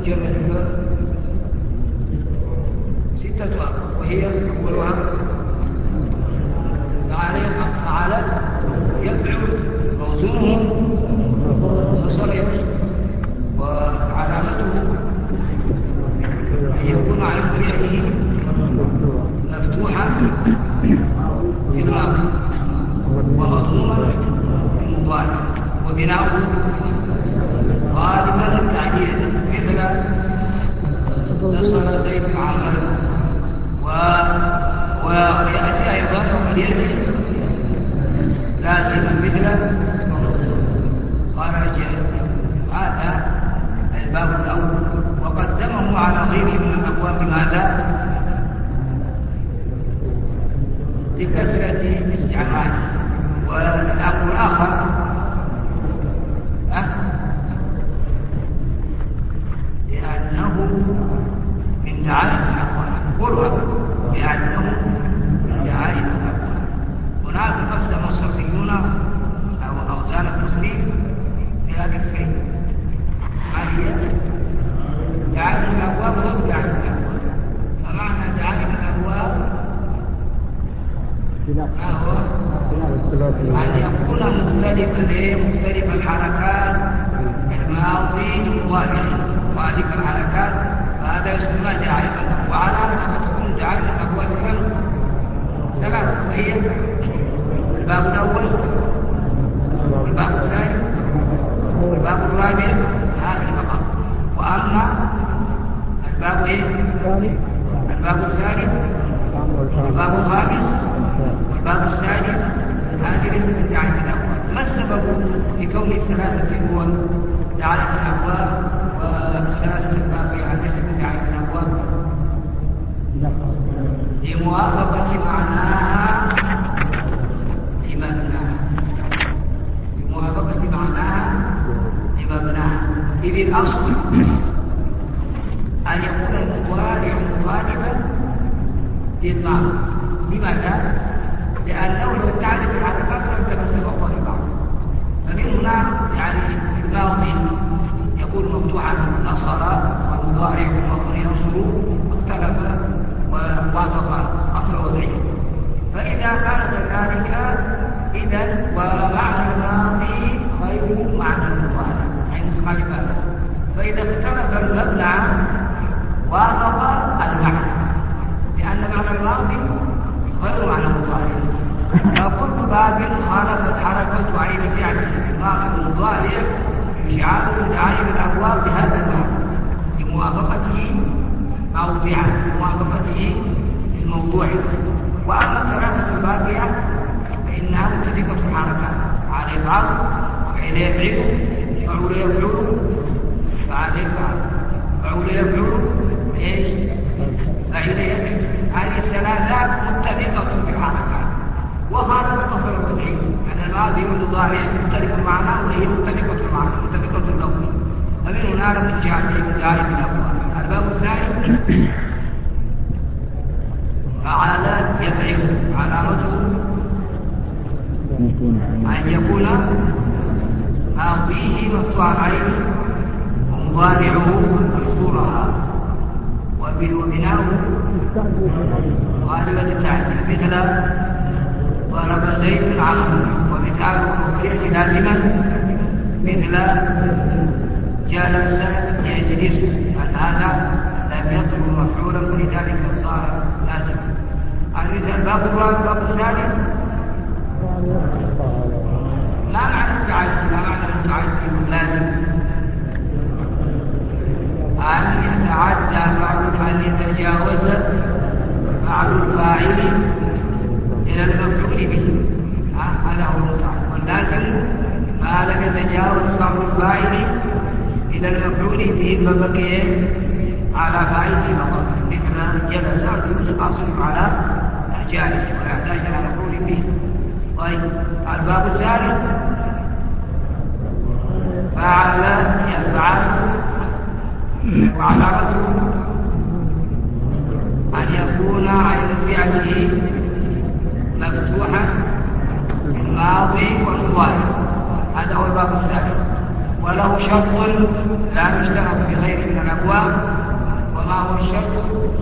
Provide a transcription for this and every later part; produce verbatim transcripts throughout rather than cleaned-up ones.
مجرد ستة أبواب، وهي أولها فعلى فعل يفعل موزونه نصر يوسف، وعلامته أن يكون على فعله مفتوحا في الماضي ومضموما في المضارع، وبناؤه غالبا التعديل مثل نصر زيد عمرا، ويأتي أيضا وقد يأتي لازما مثل خرج. هذا الباب الأول، وقدمه على غيره من الأبواب ماذا؟ لكثرة استعماله. والأمر الآخر أه؟ لأنه من دعائم الأبواب، قلها لأنه من دعائم الأبواب. هناك قسم الصرفيون أو أوزان التصريف إلى قسمين، ما هي؟ دعائم الأبواب وغير دعائم الأبواب. فمعنى دعائم الأبواب ما هو؟ أن يكون مختلفا مختلف الحركات الماضي المضارع، وهذه الحركات فهذا يسمى دعائم الأبواب. وعلامة تكون دعائم الأبواب كم؟ ثلاثة، وهي الباب الأول والباب الثاني والباب الرابع، هذه فقط. وأما الباب إيه؟ الباب الثالث والباب الخامس والباب السادس، هذه ليست من دعائم الأبواب. ما السبب لكون الثلاثة هو دعائم الأبواب والثلاثة الباقية ليست من دعائم الأبواب؟ لموافقة معناها لمبناها، لموافقة معناها لمبناها. إذ الأصل أن يكون المضارع مخالفا للماضي. لماذا؟ لأنه لو تعرف الحركات لم تمسك بعض. فمن هنا يعني الماضي يكون مفتوحا نصر، والمضارع ينصر، اختلف ووافق أصل وضعه. فإذا كان كذلك إذا ومعنى الماضي غير معنى المضارع، يعني مخالفان. فإذا اختلف المبنى وافق المعنى، لأن معنى الماضي غير معنى المضارع. فكل باب خالفت حركة عين فعله الماضي المضارع يشعر من دعائم الأبواب بهذا المعنى لموافقته موضعا، لموافقته الموضوع. وأما الثلاثة الباقية فإنها متفقة في الحركات، فعل يفعل، فعل يفعل، فعل يفعل، فعل يفعل، فعل يفعل، ايش؟ فعل يفعل. هذه الثلاثات متفقة في الحركات وخالفت أصل الوضعي، أن الماضي والمضارع مختلف المعنى وهي متفقة في المعنى، متفقة في اللفظ. فمن هنا من جهة دعائم الأبواب. الباب الثاني فعل يفعل، علامته أن يكون ماضيه مفتوح العين ومضارعه مكسورها، وبناؤه غالبا التعديل مثل ضرب زيد عمرا، ومثال الأخرية لازما مثل جلس يجلس. هذا لم يكن مفعولا ولذلك صار لازما. المثال الباب الرابع الباب الثالث لا معنى التعدي، لا معنى التعدي لازم أن يتعدى فعل، أن يتجاوز فعل الفاعل إلى المفعول به، هذا هو المتعدي. واللازم ما لم يتجاوز فعل الفاعل إلى المفعول به فبقي على فاعله فقط، مثل جلس يوجد أصل على الجالس ويحتاج إلى مفعول به. طيب الباب الثالث فعل يفعل، وعلامته أن يكون عين فعله مفتوحا في الماضي والمضارع، هذا هو الباب الثالث. وله شرط لا يشترط في غيره من الأبواب. وما هو الشرط؟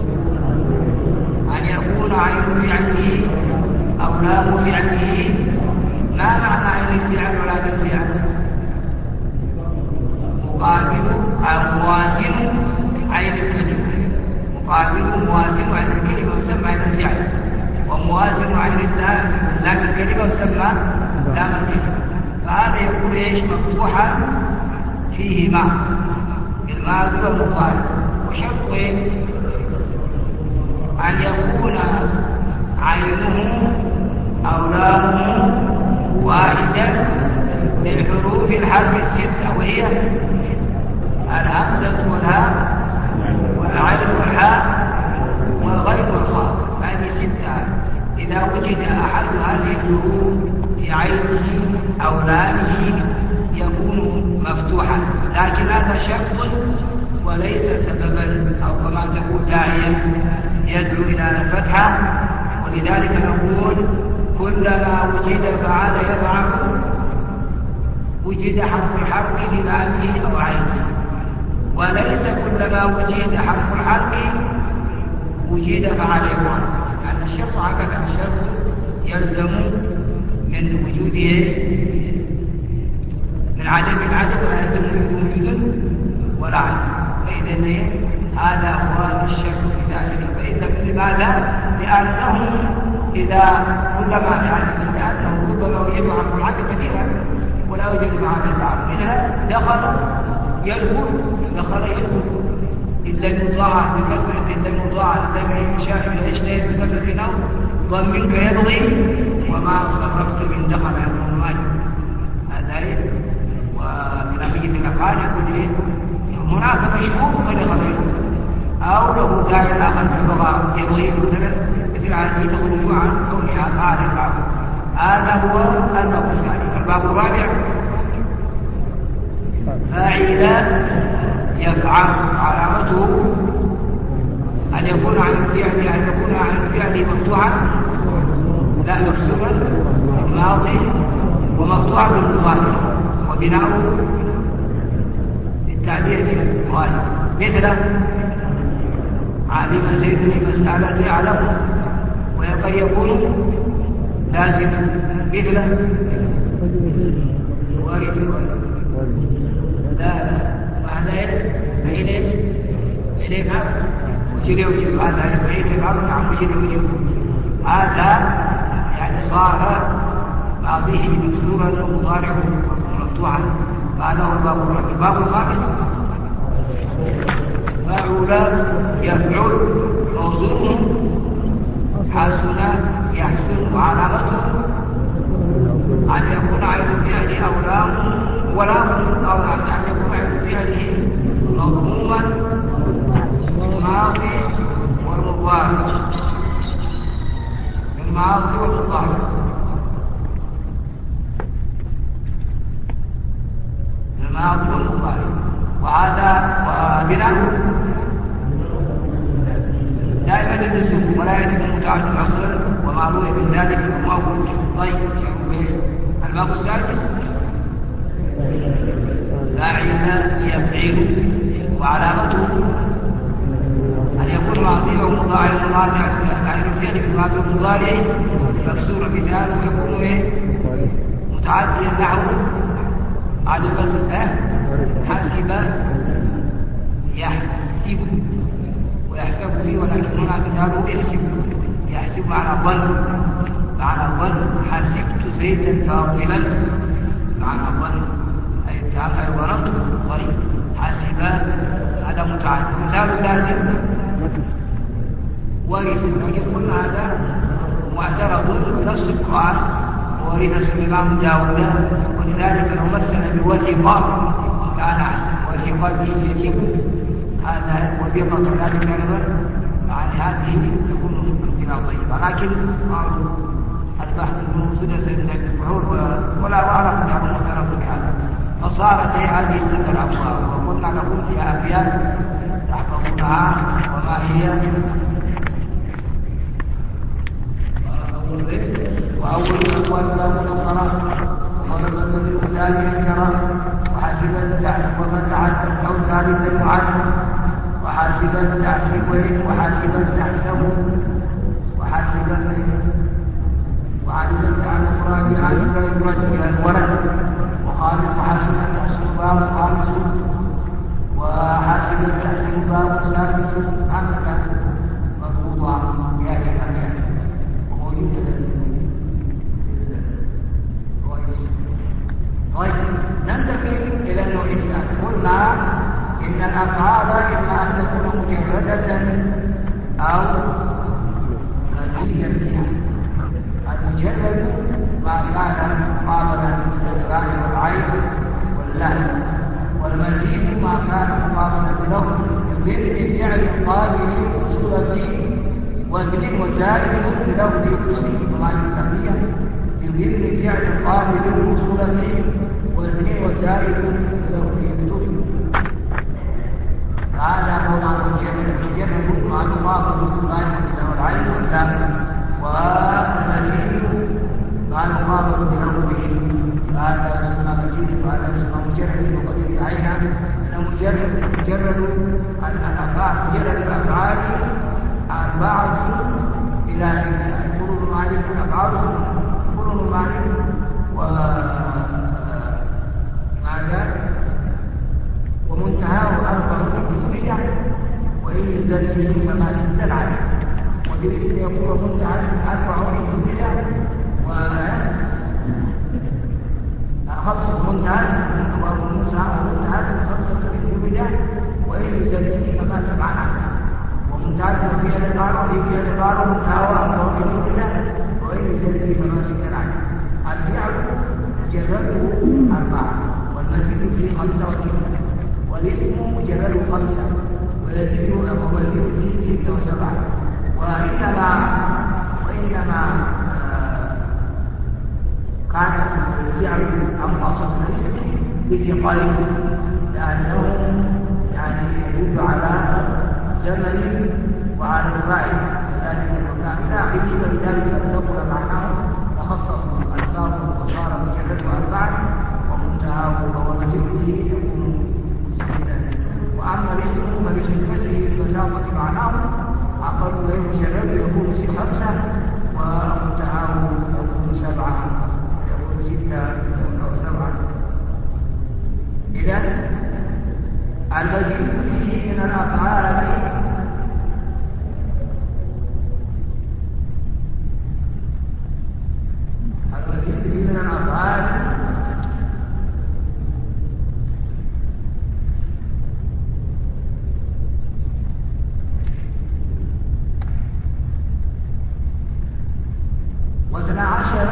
أن يكون عين فعله أو لام فعله. ما معنى عين الفعل ولا الفعل؟ مقابل أو موازن عين الكلمة. مقابل موازن عين الكلمة يسمى عين الفعل، وموازن عين لام الكلمة يسمى لام الكلمة. فهذا يكون ايش؟ مفتوحا فيه ماء الماضي والمضارع. وشرط أن يكون عينه أو لامه واحدا من حروف الحرف الستة، وهي الهمزة والهاء والعين والحاء والغين والخاء. هذه ستة. إذا وجد أحد هذه الحروف في عينه أو لامه يكون مفتوحا، لكن هذا شرط وليس سببا أو كما تقول داعيا يدعو إلى الفتحة. ولذلك نقول كلما وجد فعال يفعل وجد حرف الحرف للامه أو عينه، وليس كلما وجد حرف الحرف وجد فعال يفعل. لأن الشرط هكذا، الشرط يلزم من وجوده من عدم العدم، ولا يلزم من وجود ولا عدم. فإذا هذا هو الشرط في ذلك. فإذا لماذا؟ لأنه إذا كلما يعني لأنه ربما وجد حرف الحرف كثيرا ولا يوجد معه البعض. إذا دخل يدخل دخل يدخل إن لم يضاعف بكثرة، إن لم يضاعف لم يجتهد بكثرة أو ضمنك يبغي وما صرفت من دخل يكون واجب. هذا وبنبية الأفعال يقول إيه؟ هناك مشهور فلغيره، أو له داعي آخر كبغى يبغي مثلا مثل هذه تخرج عن كونها فعل البعض. هذا هو الباب الثاني. الباب الرابع فاعل يفعل. علامته أن يكون عن الفعل أن يكون عن الفعل مفتوحا لا مكسورا ماضي ومفتوحا بالمضارع وبناء التعبير بالمضارع. مثل علم زيد مسألة يعلم، وقد يكون لازم مثل ورث لا لا وهذا بعيد بعيد هذا وجري وجري هذا بعيد الأرض عن وجري وجري. هذا يعني صار ماضيه مكسورا ومضارعه مفتوحا. هذا هو الباب الرابع. الباب الخامس فعل يفعل موضوعه حسن يحسن. وعلامته أن يكون عين فعله أو لام ولام أو أن يكون عين فعله مضموما الماضي والمضارع الماضي والمضارع الماضي والمضارع. وهذا وبناء دائما اللزوم ولا يجب متعدد اصلا وما روي من ذلك المؤول. طيب الباب السادس فاعل يفعل. وعلامته ان يكون ماضيه ومضارع مضارع عن الفعل بالماضي والمضارع مكسور مثال ويكون ايه متعديا نحو على الوزن حسب يحسب ويحسب فيه، ولكن هنا مثاله يحسب. يحسب معنى ظن، معنى ظن حسبت زيدا فاضلا معنى ظن أي تعالى ظننت. طيب حسب هذا متعدد. مثال لازم ورث، لكن قلنا هذا معترض نص القرآن ورث سليمان داود، ولذلك لو مثل بوثق كان أحسن. وثق به يجيب هذا وثيقة كذلك أيضا يعني هذه تكون امتناع طيبة. لكن قالوا البحث الموجود سيدنا الفحول ولا أعرف يعني معترض بهذا. فصارت هذه ستة الأبواب وقلنا لكم فيها أبيات تحفظونها. وما هي؟ وأول الأبواب باب الصلاة ومن الذي ذلك الكرام وحاسبا تحسب ومن تعدى أو ثالثا يعد وحاسبا تحسب وحاسبا تحسب وحاسبا وعددا على الفراد عددا يرد إلى الولد وخامس وحاسبا تحسب باب خامس وحاسبا تحسب باب سادس هكذا مضبوطة بهذه الأبيات وموجودة. طيب ننتقل إلى النوع الثاني. قلنا إن الأفعال إما أن تكون مجردة أو مزيدا فيها. المجرد ما كان مقابلا للراء والعين واللام، والمزيد ما كان مقابلا للفظ يضيف فعل قابل وصول فيه وزن وزائد بلفظ يقصد طبعا التقية يضيف فعل قابل وصول فيه وزن وزائد بلفظ يقصد. هذا هو معنى المجرد. المجرد ما يقابل الراء والعين واللام، والمزيد ما يقابل بلفظه هذا يسمى مزيد وهذا يسمى مجرد. وقد انتهينا ان مجرد مجرد الافعال مجرد الافعال اربعه الى سته. قرون المعرفه الافعال قرون المعرفه وماذا ومنتهاه اربع كتبيه وان يزداد فيه فما سته العدد. وبالاسم يقول منتهى اربع كتبيه و خمسة منتهى ومنتهى خمسة بالجملة وإن يزال فيه فما سبع عدد. ومنتهى وفي الإقرار وفي الإقرار منتهى وأربع بالجملة وإن يزال فيه فما سبع عدد. الفعل مجرده أربعة والمزيد فيه خمسة وستة، والاسم مجرده خمسة ويزيد ومزيد فيه ستة وسبعة. وإنما وإنما كان الفعل أنقص من الاسم بثقله لأنه يعني يدل على زمن وعلى الفاعل كذلك المكان إلى آخره. ولذلك ثقل معناه فخصص ألفاظه وصار مجرده أربعة ومنتهاه ومزيده يكون ستا. وأما الاسم فبحكمته ببساطة معناه أقل غير مجرد يكون خمسة ومنتهاه يكون سبعة ستة أو سبعة. إذن المزيد فيه من الأفعال المزيد فيه من الأفعال واثنا عشر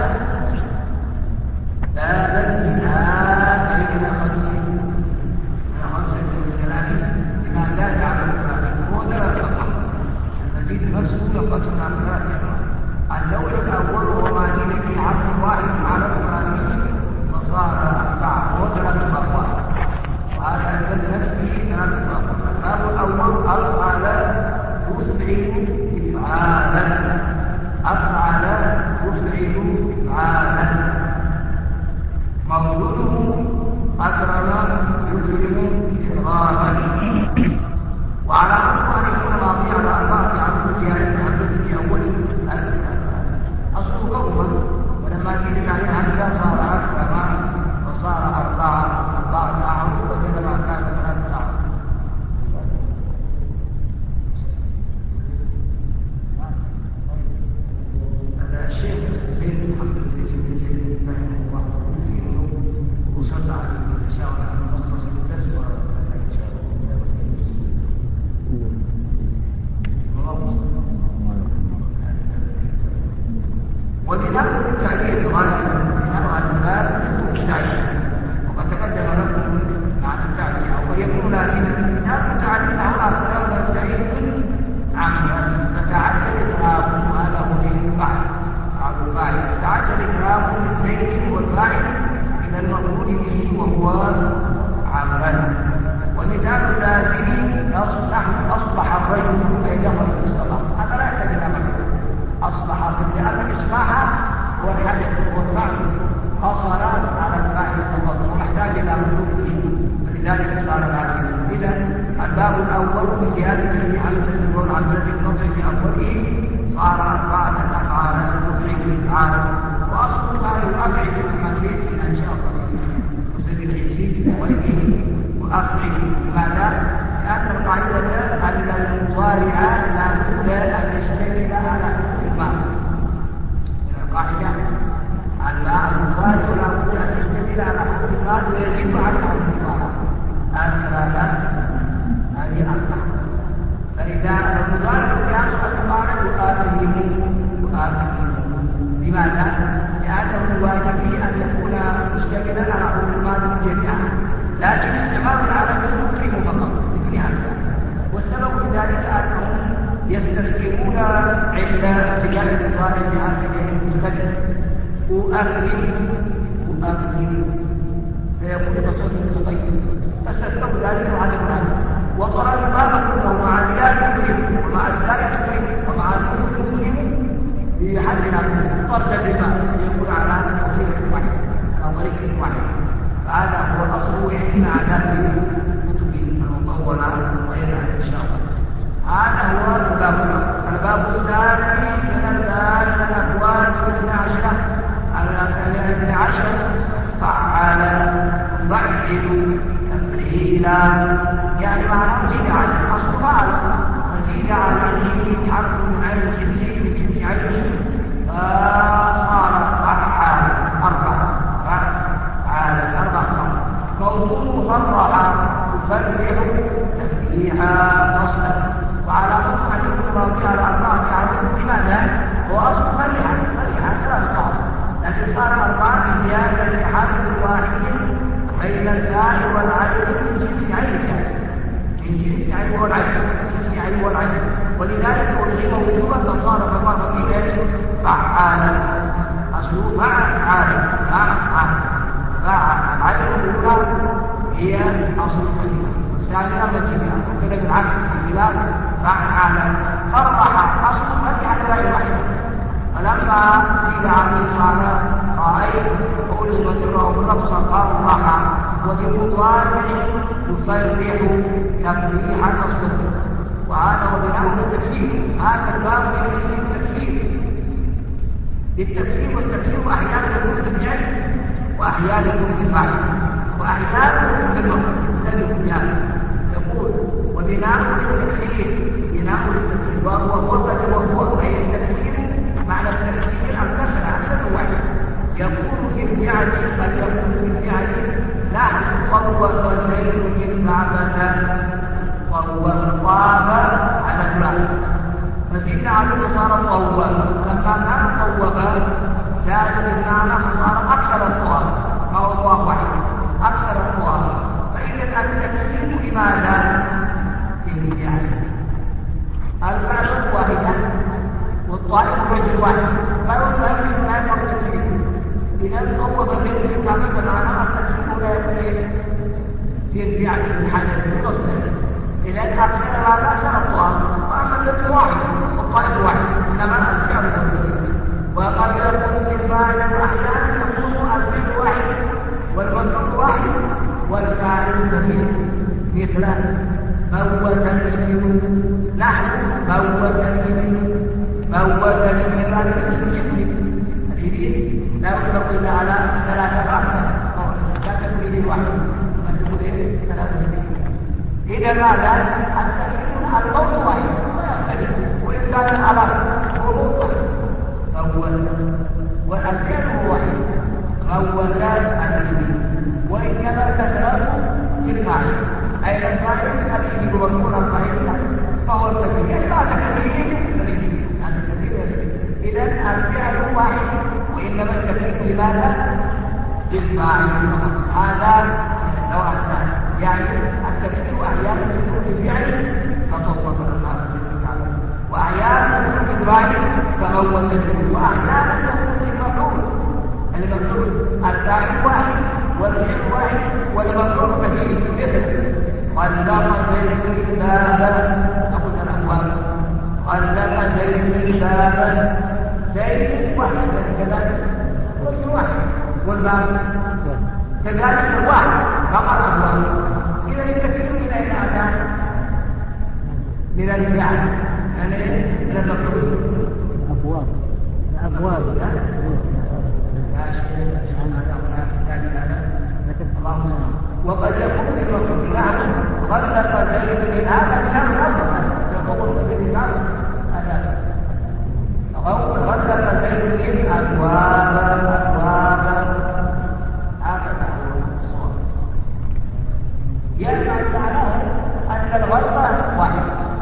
بابا منها إلى خمسين إلى خمسة وثلاثين لما زاد على الثلاثين هو ثلاث فقط. المزيد نفسه ينقسم على ثلاثة. النوع الأول هو ما زيد في حرف واحد على الثلاثين فصار أربعة وهو ثلاث فقط. وهذا أيضا نفسه ثلاث فقط. الباب الأول أفعل يفعل إفعالا أفعل يفعل إفعالا موجوده أكرم يكرم إكراما. وعلى أمر أن يكون ماضي على أربعة عدد زيادة همزة في أول أصله قوما ولما زيدت عليه همزة صار أكرم وصار أربعة أربعة أعرض وكذا كان ثلاثة أعرض. هذا الشيخ زين محمد بن زيد رحمه الله وصلى عليه وشاور عن مختصر الدرس وإن شاء الله. وبناء التعليل غالبا بناء الباب التعليل وقد تقدم لكم معنى التعليل او يكون لازما. بناء التعليل هنا كلام زيد عمرا فتعدى اكرامه هذا هو الفاعل بعد الفاعل تعدى اكرامه من زيد والفاعل الى المفعول به وهو عمرا. ومثال اللازم اصبح اصبح الرجل اي دخل في الصلاه هذا لا يحتاج الى مفعول. اصبح لان الاصباح هو الحدث والفعل قصر على الفاعل فقط ويحتاج الى مفعول به. بزيادة همزة والهمزة النطق بأوله صار أربعة أفعال مفعل أفعال وأصلها يؤفعل كما سيأتي إن شاء الله وسبب العزيز وإيه وأفعل لماذا؟ لأن القاعدة أن المضارع لا بد أن يشتمل على حروف الماضي. القاعدة أن المضارع لا بد أن يشتمل على حروف الماضي ويزيد على حروف المضارع. هذه ثلاثة هذه أربعة. فإذا المضارع يصبح المضارع يؤاخذه يؤاخذه لماذا؟ لأنه واجب أن يكون مشتملا على حروف الماضي جميعا، لكن استعمال العرب المكرم فقط بدون همزة. والسبب في ذلك أنهم يستذكرون عند ارتجال المضارع بهذه المختلف أؤكرم أؤكرم فيكون تصرف متغير، فاستذكروا ذلك على الهمزة وقرأ الباب كله مع الدال مكرم ومع الدال مكرم ومع الكل مكرم بحد الهمزة طردا بالباب يكون على وسيلة واحدة أو طريقة واحدة. فهذا هو الأصل ويحكينا على كتب المطولة وغيرها إن شاء الله. هذا هو الباب الأول. الباب الثاني من الباب الأبواب الاثنى عشر الاثنى عشر فعل فعل تفعيلا يعني معناه زيد على أصل فعل فزيد عليه حرف من عين الجنسي من جنس عينه فصار فعل أربعة فعل أربعة كونه صرح يفرح تفريحا أصلا وعلى مطلع المراجعة على أربعة عدد لماذا؟ هو أصل فرحا فرحا ثلاث بعض لكن صار أربعة بزيادة حرف واحد بين الفاء والعين من جنس عين من جنس عين والعين جنس عين والعين ولذلك ألزم وجوبا فصار فمر في ذلك فعالا أصله فعال فعال فعل العين الأولى هي أصل الكلمة والثانية مسيحة وكذا بالعكس بالخلاف فعل فرح أصل فتحة غير واحدة فلما زيد عليه صار رأيت أولزم الدره بالرفص قال راحة وبمضارع يفرح تفريحا أصله وهذا وبناء التكفير. هذا الباب يكفي التكفير للتكفير والتكفير أحيانا يكون بالفعل وأحيانا يكون بالفعل وأحيانا يكون بالمعنى. يقول وبناء للتكفير بناء للتكفير وهو وهو أي التكفير معنى التكفير الكسر عن سبب واحد يكون في الفعل قد يكون في الفعل نحن طوّل زيد الكعبة طوّل طاب على الماء فزيد عليه صار طوّل فلما كان طوّل زاد بالمعنى فصار أكثر الطواب فهو طواب واحد أكثر الطواب. فإذا التكفير لماذا؟ للفعل الفعل واحدة والطائف رجل واحد فهو يمكن أن يكون التكفير. إذا طوّل زيد الكعبة معناه التكفير لا يكون في الفعل الحدث المصدر. إذا أكثر هذا صار الطواب وأما الرجل واحد والطائف واحد إنما الفعل والتكفير. وقد يكون في الفاعل أحيانا يكون الفعل واحد والمفعول واحد والفاعل كثير مثل فوت اليمين نحن فوت اليمين فوت اليمين ذلك اسم جسم اليمين لا يطلق إلا على ثلاثة أكثر لا تكون يمين واحد بل تكون ثلاثة يمين. إذا ماذا؟ التكفير الموت واحد ويختلف وإن كان على فروض واحد فوت والفعل هو واحد فوتات اليمين وإنما الكثرة في الفاعل أي الفاعل الذي يمكن الفاعل فهو الكثير يعني بعد كثير هذا الكثير. إذا الفعل واحد وإنما الكثير لماذا؟ للفاعل فقط. هذا النوع الثاني يعني التكثير أحيانا يكون في الفعل فطوّف الفاعل وأحيانا يكون في الفاعل فهو الكثير وأحيانا يكون في المفعول المفعول الفاعل واحد والفعل واحد والمفعول كثير مثل خلق زيد الباب نقول الأبواب خلق زيد الباب زيد واحد كذلك والفعل واحد والباب كذلك واحد فقط الأبواب. إذا الكثير من أين أتى؟ من الفعل يعني من المفعول أبواب أبواب وقد يكون المفعول نعم غلق زيد من هذا مثال الأول يقول زيد من هذا غلق زيد من أبواب أبواب هكذا الصور يعني معناه أن الغلق واحد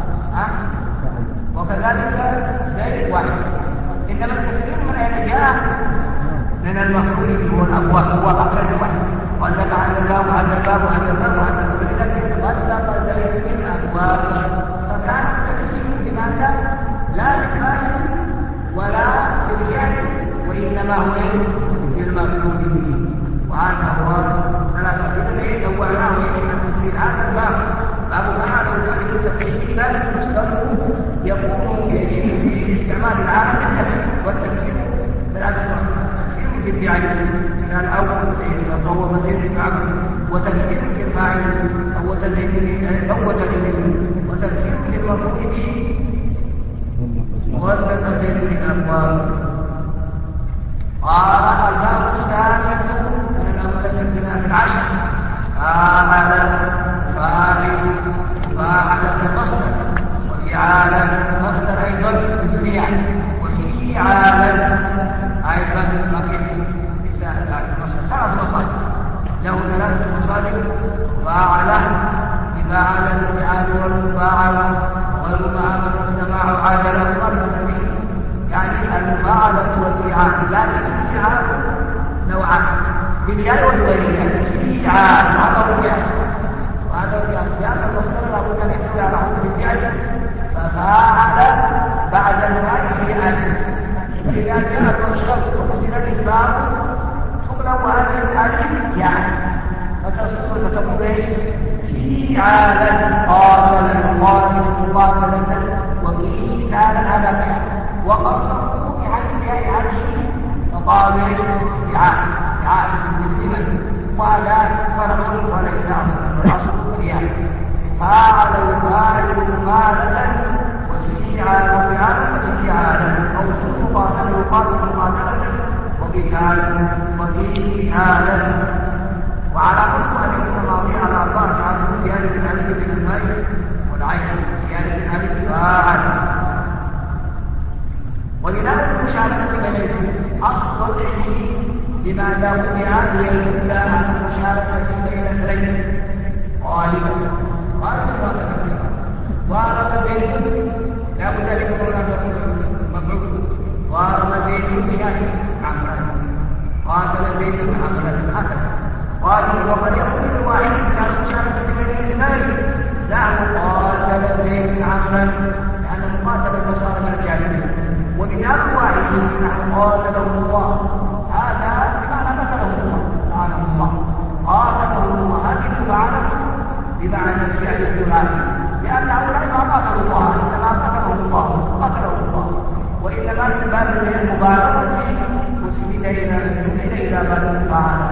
وكذلك زيد واحد إنما التكرير من أين جاء؟ من المفعول هو الأبواب هو أخرج واحد وأنك عند الباب وعند الباب وعند الباب وعند الباب لكن غلق زيد من أبواب فكان التكرير لماذا؟ لا للفاعل ولا للفعل وإنما هو في المفعول به وهذا هو ثلاثة إذا نوعناه إلى التكرير هذا الباب باب فعل وفعل التكرير ذلك المستقبل يكون باستعمال العالم للتكرير والتكرير ثلاثة أقسام تكرير في الفعل من الأول زيد وهو زيد فعل وتكرير في الفاعل أو زيد أو زيد وتكرير في المفعول به مغلق زيد من أبواب قال الباب الثالث من الأمثلة في العشر فاعل فاعل فاعل كمصدر وفعالا مصدر أيضا فعل وفعالا أيضا مقيس مثال المصدر ثلاث مصادر له ثلاثة مصادر فاعل فاعل الفعال والمفاعل غير ما أمر السماع عادل القلب به يعني المفاعلة والفعال لكن الفعال نوعان بالياء وبغيرها فعال هذا هو القياس وهذا هو القياس لأن المصدر لابد أن يحتوي على حكم الفعل ففاعل بعد الفاعل فعل فإذا جاء المصدر وكسر الباب تقلب هذه الألف يعني فتصير فتقول ايش؟ فعالا قاتل يقاتل مقاتلة وقيتالا على فعل وقصروا بحذف هذه فقالوا ايش؟ فعال فعال بالثمن قال فرق وليس اصلا الاصل فعال فاعل يفاعل مفاعلة وفعال وفعالة فعالا او مقاتل يقاتل مقاتلة وقتالا وقيتالا وعلى كل أن يكون ماضي على أربعة عدد زيادة الألف من الماء والعين زيادة الألف فاعل ولذلك المشاركة بين أصل وضعه لماذا وضع ليدل على المشاركة بين اثنين غالبا غالبا ما تكلم ضارب زيد لا بد أن يكون مفعول ضارب زيد شاهد عمرا قاتل زيد عمرا هكذا قاتل وقد يكون الواحد من المشاركة بين الاثنين نعم قاتل زيد عمرا لأن المقاتلة صار من الجاهلية ومثال واحد نحن قاتله الله هذا بمعنى قتله الله سبحانه الله قاتله الله هذه المبالغة بمعنى الفعل الثلاثي لأن هؤلاء ما قاتلوا الله إنما قتله الله قتله الله وإنما من باب المبالغة أسند إلى إلى باب المفاعلة